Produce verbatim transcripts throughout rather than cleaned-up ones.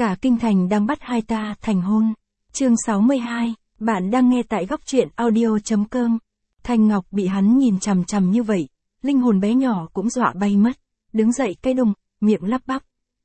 Cả kinh thành đang bắt hai ta thành hôn. Chương sáu mươi hai, bạn đang nghe tại góc truyện audio chấm com. Thanh Ngọc bị hắn nhìn chằm chằm như vậy, linh hồn bé nhỏ cũng dọa bay mất, đứng dậy cái đùng, miệng lắp bắp.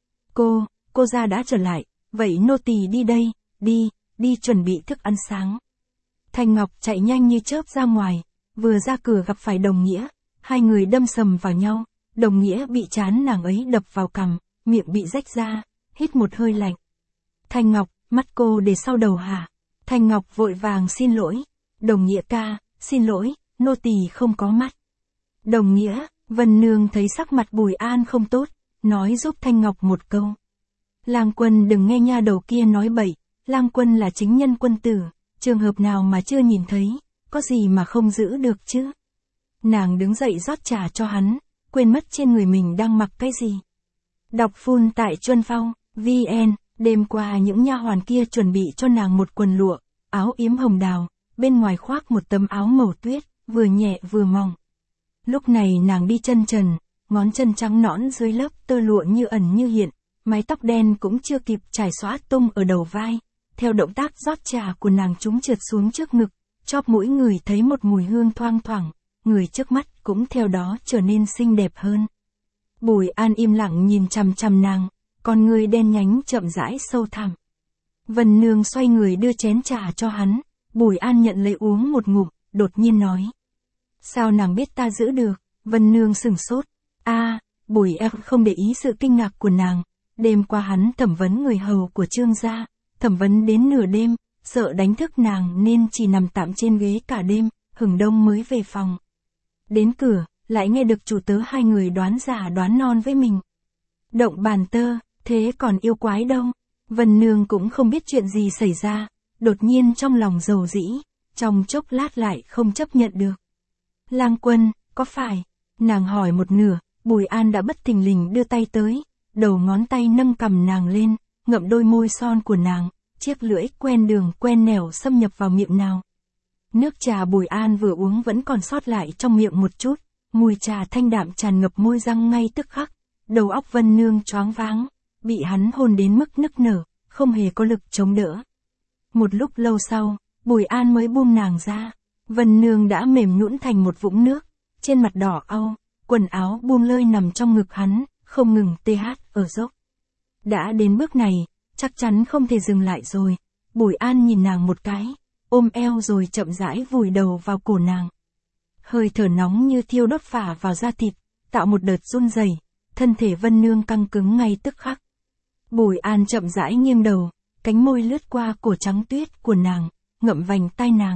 Cô, cô ra đã trở lại, vậy nô tỳ đi đây, đi, đi chuẩn bị thức ăn sáng. Thanh Ngọc chạy nhanh như chớp ra ngoài, vừa ra cửa gặp phải Đồng Nghĩa, hai người đâm sầm vào nhau, Đồng Nghĩa bị trán nàng ấy đập vào cằm, miệng bị rách ra, hít một hơi lạnh. Thanh Ngọc, mắt cô để sau đầu hả? Thanh Ngọc vội vàng xin lỗi. Đồng Nghĩa ca, xin lỗi, nô tỳ không có mắt. Đồng Nghĩa, Vân Nương thấy sắc mặt Bùi An không tốt, nói giúp Thanh Ngọc một câu. Lang Quân đừng nghe nha đầu kia nói bậy, Lang Quân là chính nhân quân tử, trường hợp nào mà chưa nhìn thấy, có gì mà không giữ được chứ. Nàng đứng dậy rót trà cho hắn, quên mất trên người mình đang mặc cái gì. Đọc full tại Chuân Phong, vn, đêm qua những nha hoàn kia chuẩn bị cho nàng một quần lụa, áo yếm hồng đào, bên ngoài khoác một tấm áo màu tuyết, vừa nhẹ vừa mỏng. Lúc này nàng đi chân trần, ngón chân trắng nõn dưới lớp tơ lụa như ẩn như hiện, mái tóc đen cũng chưa kịp trải xõa tung ở đầu vai, theo động tác rót trà của nàng chúng trượt xuống trước ngực, chóp mũi người thấy một mùi hương thoang thoảng, người trước mắt cũng theo đó trở nên xinh đẹp hơn. Bùi An im lặng nhìn chằm chằm nàng, con người đen nhánh chậm rãi sâu thẳm. Vân Nương xoay người đưa chén trà cho hắn, Bùi An nhận lấy uống một ngụm, đột nhiên nói. Sao nàng biết ta giữ được? Vân Nương sửng sốt. a à, Bùi An không để ý sự kinh ngạc của nàng, đêm qua hắn thẩm vấn người hầu của Trương gia, thẩm vấn đến nửa đêm, sợ đánh thức nàng nên chỉ nằm tạm trên ghế cả đêm, hừng đông mới về phòng. Đến cửa, lại nghe được chủ tớ hai người đoán già đoán non với mình. Động bàn tơ, thế còn yêu quái đâu? Vân Nương cũng không biết chuyện gì xảy ra, đột nhiên trong lòng dầu dĩ, trong chốc lát lại không chấp nhận được. Lang Quân, có phải? Nàng hỏi một nửa, Bùi An đã bất thình lình đưa tay tới, đầu ngón tay nâng cầm nàng lên, ngậm đôi môi son của nàng, chiếc lưỡi quen đường quen nẻo xâm nhập vào miệng nào. Nước trà Bùi An vừa uống vẫn còn sót lại trong miệng một chút, mùi trà thanh đạm tràn ngập môi răng ngay tức khắc, đầu óc Vân Nương choáng váng, bị hắn hôn đến mức nức nở, không hề có lực chống đỡ. Một lúc lâu sau, Bùi An mới buông nàng ra, Vân Nương đã mềm nhũn thành một vũng nước, trên mặt đỏ au, quần áo buông lơi nằm trong ngực hắn, không ngừng tê hát ở dốc. Đã đến bước này, chắc chắn không thể dừng lại rồi, Bùi An nhìn nàng một cái, ôm eo rồi chậm rãi vùi đầu vào cổ nàng. Hơi thở nóng như thiêu đốt phả vào da thịt, tạo một đợt run rẩy, thân thể Vân Nương căng cứng ngay tức khắc. Bùi An chậm rãi nghiêng đầu, cánh môi lướt qua cổ trắng tuyết của nàng, ngậm vành tai nàng.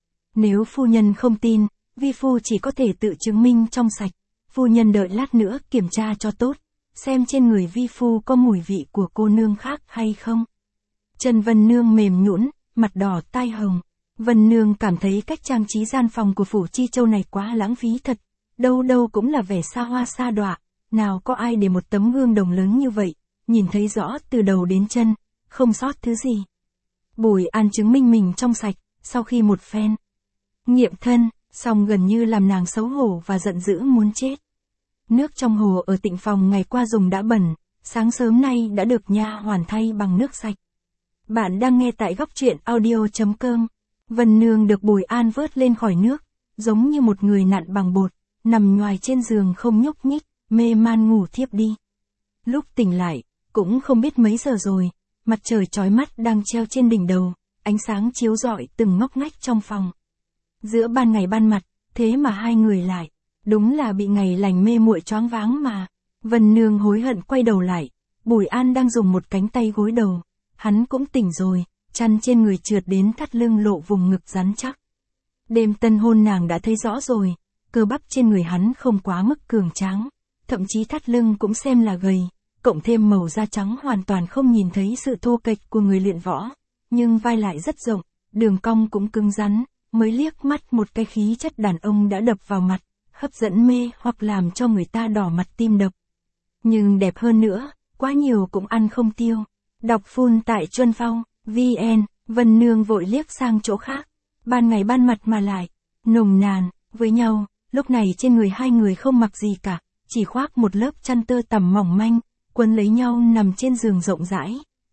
Nếu phu nhân không tin, vi phu chỉ có thể tự chứng minh trong sạch, phu nhân đợi lát nữa kiểm tra cho tốt, xem trên người vi phu có mùi vị của cô nương khác hay không. Chân Vân Nương mềm nhũn, mặt đỏ tai hồng. Vân Nương cảm thấy cách trang trí gian phòng của Phủ Chi Châu này quá lãng phí thật, đâu đâu cũng là vẻ xa hoa xa đọa, nào có ai để một tấm gương đồng lớn như vậy, nhìn thấy rõ từ đầu đến chân, không sót thứ gì. Bùi An chứng minh mình trong sạch, sau khi một phen nghiệm thân, xong gần như làm nàng xấu hổ và giận dữ muốn chết. Nước trong hồ ở Tịnh Phòng ngày qua dùng đã bẩn, sáng sớm nay đã được nha hoàn thay bằng nước sạch. Bạn đang nghe tại góc truyện audio chấm com. Vân Nương được Bùi An vớt lên khỏi nước, giống như một người nặn bằng bột, nằm nhoài trên giường không nhúc nhích, mê man ngủ thiếp đi. Lúc tỉnh lại, cũng không biết mấy giờ rồi, mặt trời chói mắt đang treo trên đỉnh đầu, ánh sáng chiếu rọi từng ngóc ngách trong phòng. Giữa ban ngày ban mặt, thế mà hai người lại, đúng là bị ngày lành mê muội choáng váng mà. Vân Nương hối hận quay đầu lại, Bùi An đang dùng một cánh tay gối đầu, hắn cũng tỉnh rồi. Chăn trên người trượt đến thắt lưng lộ vùng ngực rắn chắc. Đêm tân hôn nàng đã thấy rõ rồi, cơ bắp trên người hắn không quá mức cường tráng, thậm chí thắt lưng cũng xem là gầy, cộng thêm màu da trắng hoàn toàn không nhìn thấy sự thô kệch của người luyện võ, nhưng vai lại rất rộng, đường cong cũng cứng rắn, mới liếc mắt một cái khí chất đàn ông đã đập vào mặt, hấp dẫn mê hoặc làm cho người ta đỏ mặt tim đập. Nhưng đẹp hơn nữa, quá nhiều cũng ăn không tiêu. Đọc full tại Chuân Phong. vn, Vân Nương vội liếc sang chỗ khác, ban ngày ban mặt mà lại, nồng nàn, với nhau, lúc này trên người hai người không mặc gì cả, chỉ khoác một lớp chăn tơ tằm mỏng manh, quấn lấy nhau nằm trên giường rộng rãi,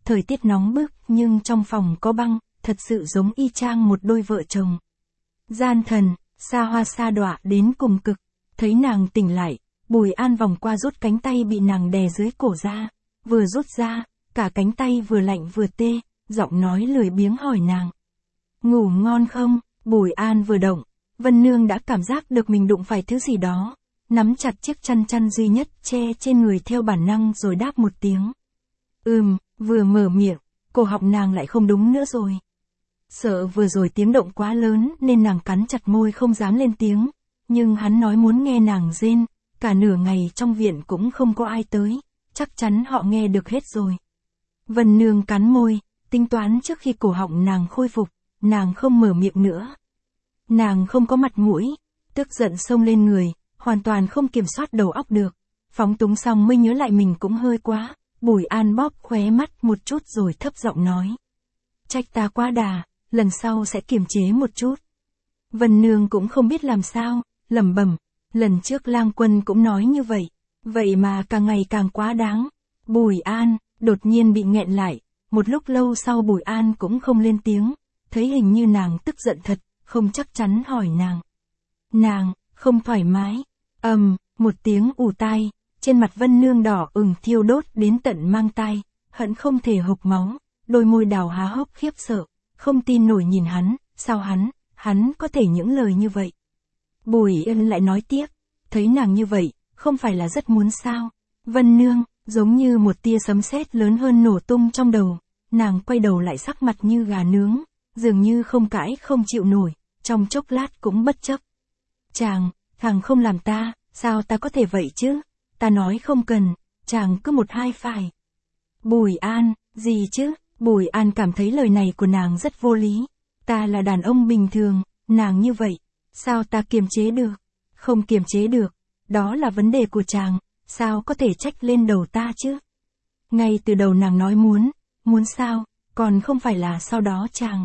thời tiết nóng bức nhưng trong phòng có băng, thật sự giống y chang một đôi vợ chồng. Gian thần, xa hoa sa đọa đến cùng cực, thấy nàng tỉnh lại, Bùi An vòng qua rút cánh tay bị nàng đè dưới cổ ra, vừa rút ra, cả cánh tay vừa lạnh vừa tê, giọng nói lười biếng hỏi nàng. Ngủ ngon không? Bùi An vừa động, Vân Nương đã cảm giác được mình đụng phải thứ gì đó, nắm chặt chiếc chăn chăn duy nhất che trên người theo bản năng rồi đáp một tiếng. Ừm, vừa mở miệng, cổ họng nàng lại không đúng nữa rồi. Sợ vừa rồi tiếng động quá lớn nên nàng cắn chặt môi không dám lên tiếng, nhưng hắn nói muốn nghe nàng rên, cả nửa ngày trong viện cũng không có ai tới, chắc chắn họ nghe được hết rồi. Vân Nương cắn môi, tính toán trước khi cổ họng nàng khôi phục, nàng không mở miệng nữa. Nàng không có mặt mũi, tức giận xông lên người, hoàn toàn không kiểm soát đầu óc được. Phóng túng xong mới nhớ lại mình cũng hơi quá, Bùi An bóp khóe mắt một chút rồi thấp giọng nói. Trách ta quá đà, lần sau sẽ kiềm chế một chút. Vân Nương cũng không biết làm sao, lẩm bẩm, lần trước Lang Quân cũng nói như vậy, vậy mà càng ngày càng quá đáng. Bùi An, đột nhiên bị nghẹn lại, một lúc lâu sau Bùi An cũng không lên tiếng, thấy hình như nàng tức giận thật, không chắc chắn hỏi nàng. Nàng, không thoải mái, ầm, một tiếng ù tai, trên mặt Vân Nương đỏ ửng thiêu đốt đến tận mang tai, hận không thể hộc máu, đôi môi đào há hốc khiếp sợ, không tin nổi nhìn hắn, sao hắn, hắn có thể những lời như vậy. Bùi Yên lại nói tiếp, thấy nàng như vậy, không phải là rất muốn sao. Vân Nương, giống như một tia sấm sét lớn hơn nổ tung trong đầu, nàng quay đầu lại sắc mặt như gà nướng, dường như không cãi không chịu nổi, trong chốc lát cũng bất chấp. Chàng, thằng không làm ta, sao ta có thể vậy chứ, ta nói không cần, chàng cứ một hai phải. Bùi An, gì chứ, Bùi An cảm thấy lời này của nàng rất vô lý, ta là đàn ông bình thường, nàng như vậy, sao ta kiềm chế được, không kiềm chế được, đó là vấn đề của chàng, sao có thể trách lên đầu ta chứ. Ngay từ đầu nàng nói muốn, muốn sao, còn không phải là sau đó chàng.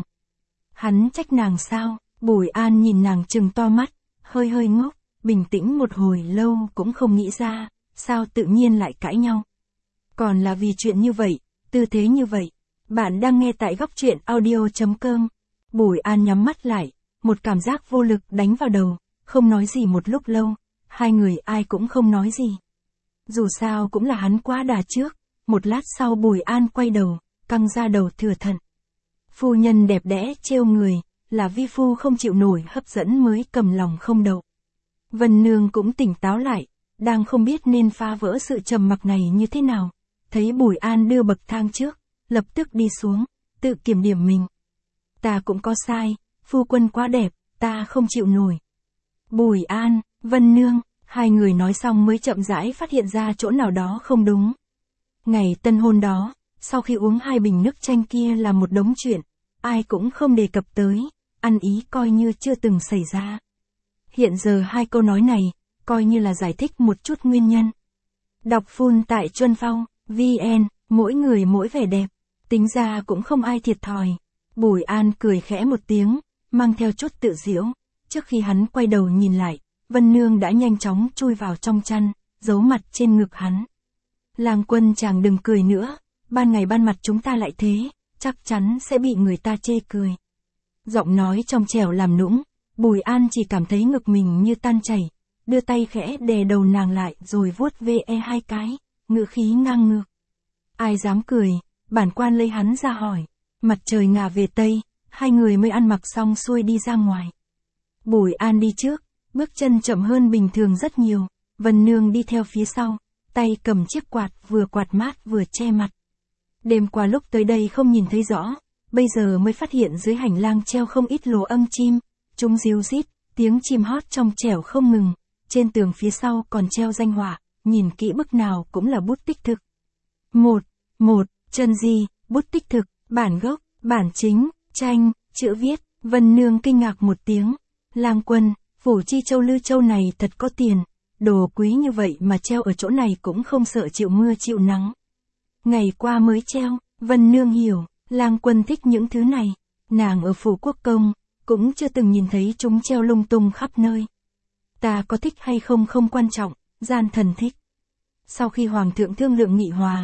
Hắn trách nàng sao, Bùi An nhìn nàng trừng to mắt, hơi hơi ngốc, bình tĩnh một hồi lâu cũng không nghĩ ra, sao tự nhiên lại cãi nhau. Còn là vì chuyện như vậy, tư thế như vậy. Bạn đang nghe tại góc truyện audio chấm com. Bùi An nhắm mắt lại, một cảm giác vô lực đánh vào đầu, không nói gì một lúc lâu, hai người ai cũng không nói gì. Dù sao cũng là hắn quá đà trước, một lát sau Bùi An quay đầu, căng ra đầu thừa thận. Phu nhân đẹp đẽ trêu người, là vi phu không chịu nổi hấp dẫn mới cầm lòng không đậu. Vân Nương cũng tỉnh táo lại, đang không biết nên phá vỡ sự trầm mặc này như thế nào, thấy Bùi An đưa bậc thang trước, lập tức đi xuống, tự kiểm điểm mình. Ta cũng có sai, phu quân quá đẹp, ta không chịu nổi. Bùi An, Vân Nương, hai người nói xong mới chậm rãi phát hiện ra chỗ nào đó không đúng. Ngày tân hôn đó, sau khi uống hai bình nước chanh kia là một đống chuyện, ai cũng không đề cập tới, ăn ý coi như chưa từng xảy ra. Hiện giờ hai câu nói này, coi như là giải thích một chút nguyên nhân. Đọc full tại Chuân Phong, vn, mỗi người mỗi vẻ đẹp, tính ra cũng không ai thiệt thòi. Bùi An cười khẽ một tiếng, mang theo chút tự giễu, trước khi hắn quay đầu nhìn lại, Vân Nương đã nhanh chóng chui vào trong chăn, giấu mặt trên ngực hắn. Lang Quân chàng đừng cười nữa, ban ngày ban mặt chúng ta lại thế, chắc chắn sẽ bị người ta chê cười. Giọng nói trong trẻo làm nũng, Bùi An chỉ cảm thấy ngực mình như tan chảy, đưa tay khẽ đè đầu nàng lại rồi vuốt ve hai cái, ngữ khí ngang ngược. Ai dám cười, bản quan lấy hắn ra hỏi. Mặt trời ngả về Tây, hai người mới ăn mặc xong xuôi đi ra ngoài. Bùi An đi trước, bước chân chậm hơn bình thường rất nhiều, Vân Nương đi theo phía sau, tay cầm chiếc quạt vừa quạt mát vừa che mặt. Đêm qua lúc tới đây không nhìn thấy rõ, bây giờ mới phát hiện dưới hành lang treo không ít lỗ âm chim, chúng ríu rít, tiếng chim hót trong trẻo không ngừng, trên tường phía sau còn treo danh họa, nhìn kỹ bức nào cũng là bút tích thực. Một, một, chân di, bút tích thực, bản gốc, bản chính, tranh, chữ viết, Vân Nương kinh ngạc một tiếng. Lang Quân, phủ chi châu Lư Châu này thật có tiền, đồ quý như vậy mà treo ở chỗ này cũng không sợ chịu mưa chịu nắng. Ngày qua mới treo, Vân Nương hiểu, Lang Quân thích những thứ này, nàng ở phủ quốc công, cũng chưa từng nhìn thấy chúng treo lung tung khắp nơi. Ta có thích hay không không quan trọng, gian thần thích. Sau khi Hoàng thượng thương lượng nghị hòa,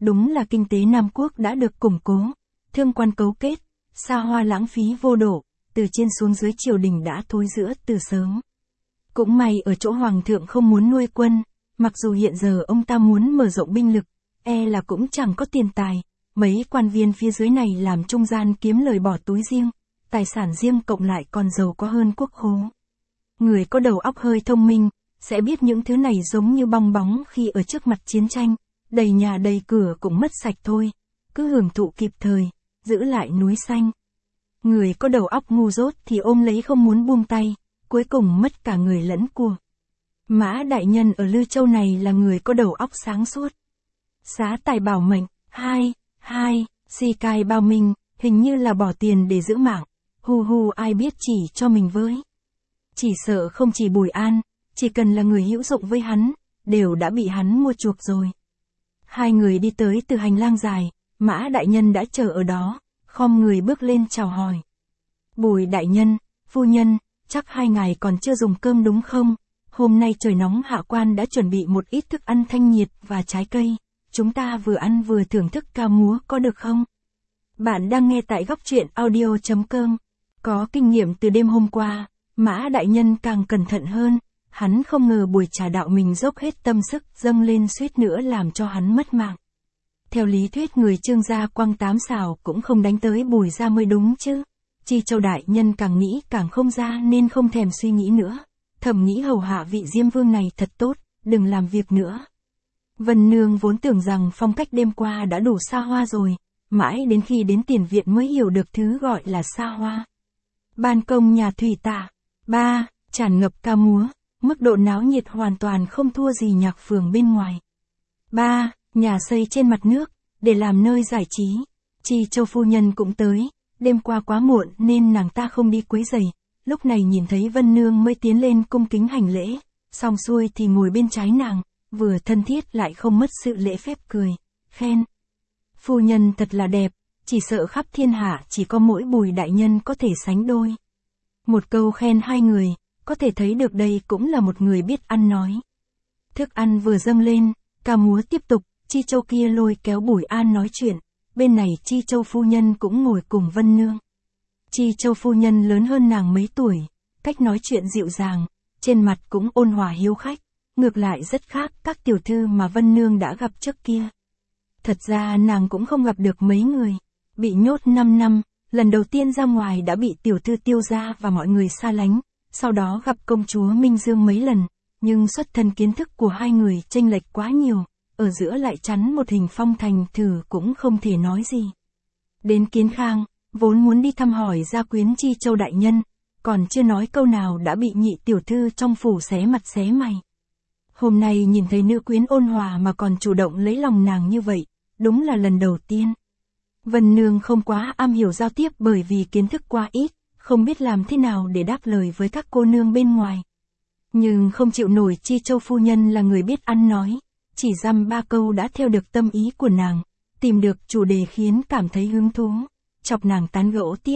đúng là kinh tế Nam Quốc đã được củng cố, thương quan cấu kết, xa hoa lãng phí vô độ, từ trên xuống dưới triều đình đã thối rữa từ sớm. Cũng may ở chỗ hoàng thượng không muốn nuôi quân, mặc dù hiện giờ ông ta muốn mở rộng binh lực, e là cũng chẳng có tiền tài, mấy quan viên phía dưới này làm trung gian kiếm lời bỏ túi riêng, tài sản riêng cộng lại còn giàu có hơn quốc khố. Người có đầu óc hơi thông minh, sẽ biết những thứ này giống như bong bóng khi ở trước mặt chiến tranh, đầy nhà đầy cửa cũng mất sạch thôi, cứ hưởng thụ kịp thời, giữ lại núi xanh. Người có đầu óc ngu dốt thì ôm lấy không muốn buông tay, cuối cùng mất cả người lẫn của. Mã đại nhân ở Lư Châu này là người có đầu óc sáng suốt. Xá tài bảo mệnh, hai, hai, si cai bao minh, hình như là bỏ tiền để giữ mạng, hu hu ai biết chỉ cho mình với. Chỉ sợ không chỉ Bùi An, chỉ cần là người hữu dụng với hắn, đều đã bị hắn mua chuộc rồi. Hai người đi tới từ hành lang dài, Mã đại nhân đã chờ ở đó, khom người bước lên chào hỏi. Bùi đại nhân, phu nhân, chắc hai ngày còn chưa dùng cơm đúng không? Hôm nay trời nóng hạ quan đã chuẩn bị một ít thức ăn thanh nhiệt và trái cây, chúng ta vừa ăn vừa thưởng thức ca múa có được không? Bạn đang nghe tại góc truyện audio chấm com. Có kinh nghiệm từ đêm hôm qua, Mã đại nhân càng cẩn thận hơn, hắn không ngờ buổi trà đạo mình dốc hết tâm sức dâng lên suýt nữa làm cho hắn mất mạng. Theo lý thuyết người Trương gia quăng tám xào cũng không đánh tới Bùi gia mới đúng chứ. Chi Châu đại nhân càng nghĩ càng không ra nên không thèm suy nghĩ nữa, thầm nghĩ hầu hạ vị Diêm Vương này thật tốt, đừng làm việc nữa. Vân Nương vốn tưởng rằng phong cách đêm qua đã đủ xa hoa rồi, mãi đến khi đến tiền viện mới hiểu được thứ gọi là xa hoa. Ban công nhà thủy tạ, ba, tràn ngập ca múa, mức độ náo nhiệt hoàn toàn không thua gì nhạc phường bên ngoài. Ba, nhà xây trên mặt nước, để làm nơi giải trí. Chi Châu phu nhân cũng tới, đêm qua quá muộn nên nàng ta không đi quấy rầy, lúc này nhìn thấy Vân Nương mới tiến lên cung kính hành lễ, xong xuôi thì ngồi bên trái nàng, vừa thân thiết lại không mất sự lễ phép cười, khen. Phu nhân thật là đẹp, chỉ sợ khắp thiên hạ chỉ có mỗi Bùi đại nhân có thể sánh đôi. Một câu khen hai người, có thể thấy được đây cũng là một người biết ăn nói. Thức ăn vừa dâng lên, ca múa tiếp tục, Chi Châu kia lôi kéo Bùi An nói chuyện, bên này Chi Châu phu nhân cũng ngồi cùng Vân Nương. Chi Châu phu nhân lớn hơn nàng mấy tuổi, cách nói chuyện dịu dàng, trên mặt cũng ôn hòa hiếu khách, ngược lại rất khác các tiểu thư mà Vân Nương đã gặp trước kia. Thật ra nàng cũng không gặp được mấy người, bị nhốt năm năm, lần đầu tiên ra ngoài đã bị tiểu thư Tiêu gia và mọi người xa lánh, sau đó gặp công chúa Minh Dương mấy lần, nhưng xuất thân kiến thức của hai người chênh lệch quá nhiều, ở giữa lại chắn một hình phong thành thử cũng không thể nói gì. Đến Kiến Khang, vốn muốn đi thăm hỏi gia quyến Chi Châu đại nhân, còn chưa nói câu nào đã bị nhị tiểu thư trong phủ xé mặt xé mày. Hôm nay nhìn thấy nữ quyến ôn hòa mà còn chủ động lấy lòng nàng như vậy, đúng là lần đầu tiên. Vân Nương không quá am hiểu giao tiếp bởi vì kiến thức quá ít, không biết làm thế nào để đáp lời với các cô nương bên ngoài. Nhưng không chịu nổi Chi Châu phu nhân là người biết ăn nói, chỉ dăm ba câu đã theo được tâm ý của nàng, tìm được chủ đề khiến cảm thấy hứng thú, chọc nàng tán gẫu tiếp.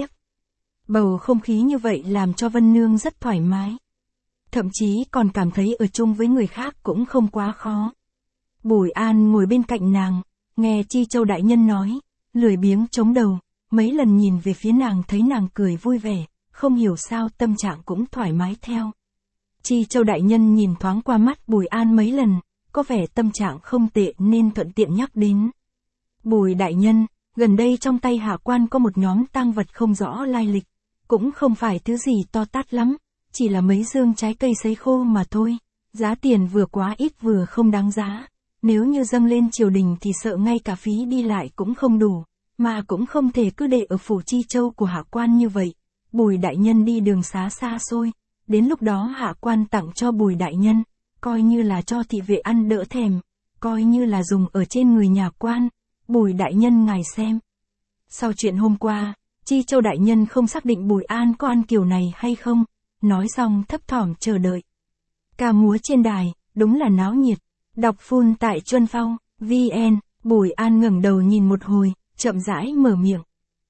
Bầu không khí như vậy làm cho Vân Nương rất thoải mái. Thậm chí còn cảm thấy ở chung với người khác cũng không quá khó. Bùi An ngồi bên cạnh nàng, nghe Chi Châu đại nhân nói, lười biếng chống đầu, mấy lần nhìn về phía nàng thấy nàng cười vui vẻ, không hiểu sao tâm trạng cũng thoải mái theo. Chi Châu đại nhân nhìn thoáng qua mắt Bùi An mấy lần, có vẻ tâm trạng không tệ nên thuận tiện nhắc đến. Bùi đại nhân, gần đây trong tay hạ quan có một nhóm tang vật không rõ lai lịch, cũng không phải thứ gì to tát lắm, chỉ là mấy dương trái cây sấy khô mà thôi, giá tiền vừa quá ít vừa không đáng giá, nếu như dâng lên triều đình thì sợ ngay cả phí đi lại cũng không đủ, mà cũng không thể cứ để ở phủ Chi Châu của hạ quan như vậy. Bùi đại nhân đi đường xá xa xôi, đến lúc đó hạ quan tặng cho Bùi đại nhân, coi như là cho thị vệ ăn đỡ thèm, coi như là dùng ở trên người nhà quan, Bùi đại nhân ngài xem. Sau chuyện hôm qua, Chi Châu đại nhân không xác định Bùi An có ăn kiểu này hay không, nói xong thấp thỏm chờ đợi. Ca múa trên đài, đúng là náo nhiệt, đọc phun tại Chuân Phong, vn, Bùi An ngẩng đầu nhìn một hồi, chậm rãi mở miệng.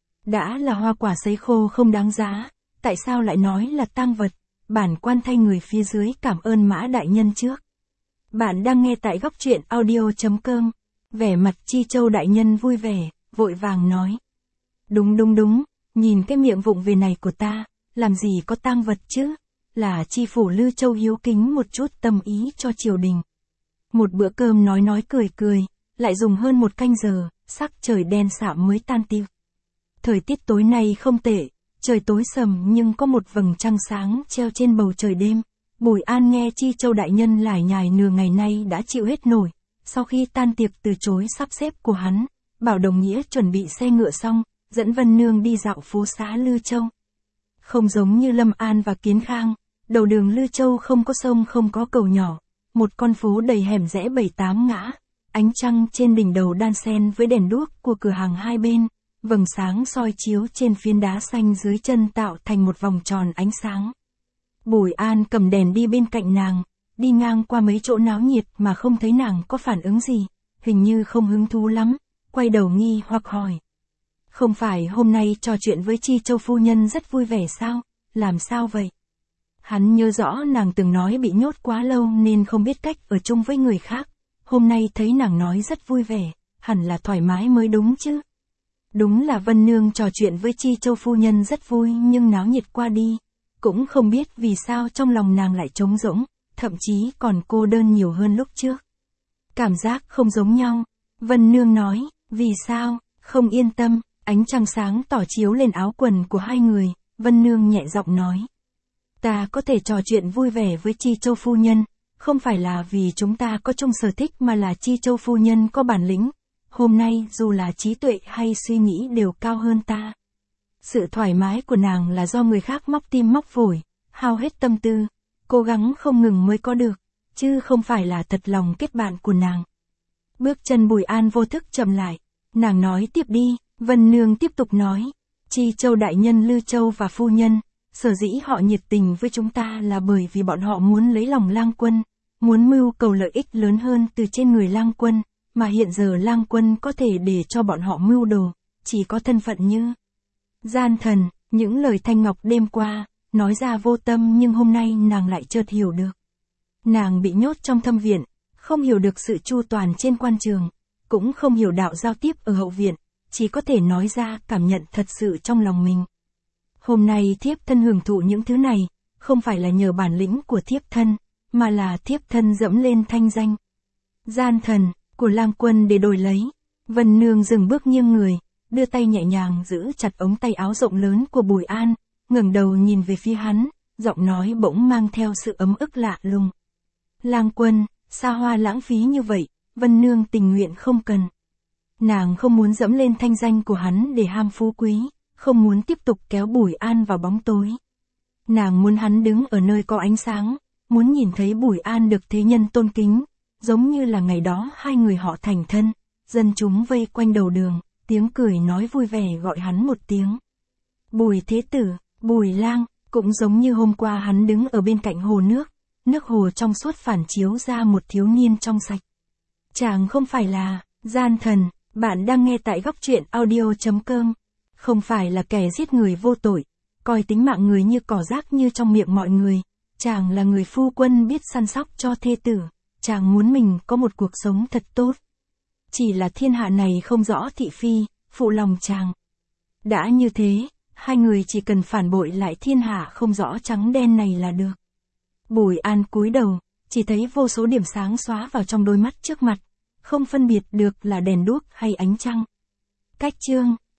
Đã là hoa quả sấy khô không đáng giá, tại sao lại nói là tang vật? Bản quan thay người phía dưới cảm ơn Mã đại nhân trước. Bạn đang nghe tại góc truyện audio chấm com. Vẻ mặt Chi Châu đại nhân vui vẻ, vội vàng nói. Đúng đúng đúng, nhìn cái miệng vụng về này của ta, làm gì có tang vật chứ, là chi phủ Lư Châu hiếu kính một chút tâm ý cho triều đình. Một bữa cơm nói nói cười cười, lại dùng hơn một canh giờ, sắc trời đen sạm mới tan tiệc. Thời tiết tối nay không tệ, trời tối sầm nhưng có một vầng trăng sáng treo trên bầu trời đêm. Bùi An nghe Chi Châu đại nhân lải nhải nửa ngày nay đã chịu hết nổi, sau khi tan tiệc từ chối sắp xếp của hắn, bảo Đồng Nghĩa chuẩn bị xe ngựa xong, dẫn Vân Nương đi dạo phố xá Lư Châu. Không giống như Lâm An và Kiến Khang, đầu đường Lư Châu không có sông không có cầu nhỏ, một con phố đầy hẻm rẽ bảy tám ngã, ánh trăng trên đỉnh đầu đan xen với đèn đuốc của cửa hàng hai bên, vầng sáng soi chiếu trên phiến đá xanh dưới chân tạo thành một vòng tròn ánh sáng. Bùi An cầm đèn đi bên cạnh nàng, đi ngang qua mấy chỗ náo nhiệt mà không thấy nàng có phản ứng gì, hình như không hứng thú lắm, quay đầu nghi hoặc hỏi. Không phải hôm nay trò chuyện với Chi Châu phu nhân rất vui vẻ sao, làm sao vậy? Hắn nhớ rõ nàng từng nói bị nhốt quá lâu nên không biết cách ở chung với người khác, hôm nay thấy nàng nói rất vui vẻ, hẳn là thoải mái mới đúng chứ. Đúng là Vân Nương trò chuyện với Chi Châu phu nhân rất vui nhưng náo nhiệt qua đi, cũng không biết vì sao trong lòng nàng lại trống rỗng, thậm chí còn cô đơn nhiều hơn lúc trước. Cảm giác không giống nhau, Vân Nương nói, vì sao, không yên tâm, ánh trăng sáng tỏ chiếu lên áo quần của hai người, Vân Nương nhẹ giọng nói. Ta có thể trò chuyện vui vẻ với Chi Châu phu nhân, không phải là vì chúng ta có chung sở thích mà là Chi Châu phu nhân có bản lĩnh. Hôm nay dù là trí tuệ hay suy nghĩ đều cao hơn ta. Sự thoải mái của nàng là do người khác móc tim móc phổi, hao hết tâm tư, cố gắng không ngừng mới có được, chứ không phải là thật lòng kết bạn của nàng. Bước chân Bùi An vô thức chậm lại, nàng nói tiếp đi, Vân Nương tiếp tục nói, Chi Châu đại nhân Lư Châu và phu nhân, sở dĩ họ nhiệt tình với chúng ta là bởi vì bọn họ muốn lấy lòng Lang Quân, muốn mưu cầu lợi ích lớn hơn từ trên người Lang Quân, mà hiện giờ Lang Quân có thể để cho bọn họ mưu đồ, chỉ có thân phận như gian thần. Những lời Thanh Ngọc đêm qua, nói ra vô tâm nhưng hôm nay nàng lại chợt hiểu được. Nàng bị nhốt trong thâm viện, không hiểu được sự chu toàn trên quan trường, cũng không hiểu đạo giao tiếp ở hậu viện, chỉ có thể nói ra cảm nhận thật sự trong lòng mình. Hôm nay thiếp thân hưởng thụ những thứ này, không phải là nhờ bản lĩnh của thiếp thân, mà là thiếp thân dẫm lên thanh danh gian thần của Lang Quân để đổi lấy. Vân Nương dừng bước nghiêng người, đưa tay nhẹ nhàng giữ chặt ống tay áo rộng lớn của Bùi An, ngẩng đầu nhìn về phía hắn, giọng nói bỗng mang theo sự ấm ức lạ lùng. Lang Quân, xa hoa lãng phí như vậy, Vân Nương tình nguyện không cần. Nàng không muốn dẫm lên thanh danh của hắn để ham phú quý, không muốn tiếp tục kéo Bùi An vào bóng tối. Nàng muốn hắn đứng ở nơi có ánh sáng, muốn nhìn thấy Bùi An được thế nhân tôn kính, giống như là ngày đó hai người họ thành thân, dân chúng vây quanh đầu đường, tiếng cười nói vui vẻ gọi hắn một tiếng. Bùi Thế Tử, Bùi Lang, cũng giống như hôm qua hắn đứng ở bên cạnh hồ nước, nước hồ trong suốt phản chiếu ra một thiếu niên trong sạch. Chàng không phải là gian thần, bạn đang nghe tại góc truyện audio chấm com, không phải là kẻ giết người vô tội, coi tính mạng người như cỏ rác như trong miệng mọi người, chàng là người phu quân biết săn sóc cho thê tử, chàng muốn mình có một cuộc sống thật tốt. Chỉ là thiên hạ này không rõ thị phi, phụ lòng chàng. Đã như thế, hai người chỉ cần phản bội lại thiên hạ không rõ trắng đen này là được. Bùi An cúi đầu, chỉ thấy vô số điểm sáng xóa vào trong đôi mắt trước mặt, không phân biệt được là đèn đuốc hay ánh trăng. Cách chương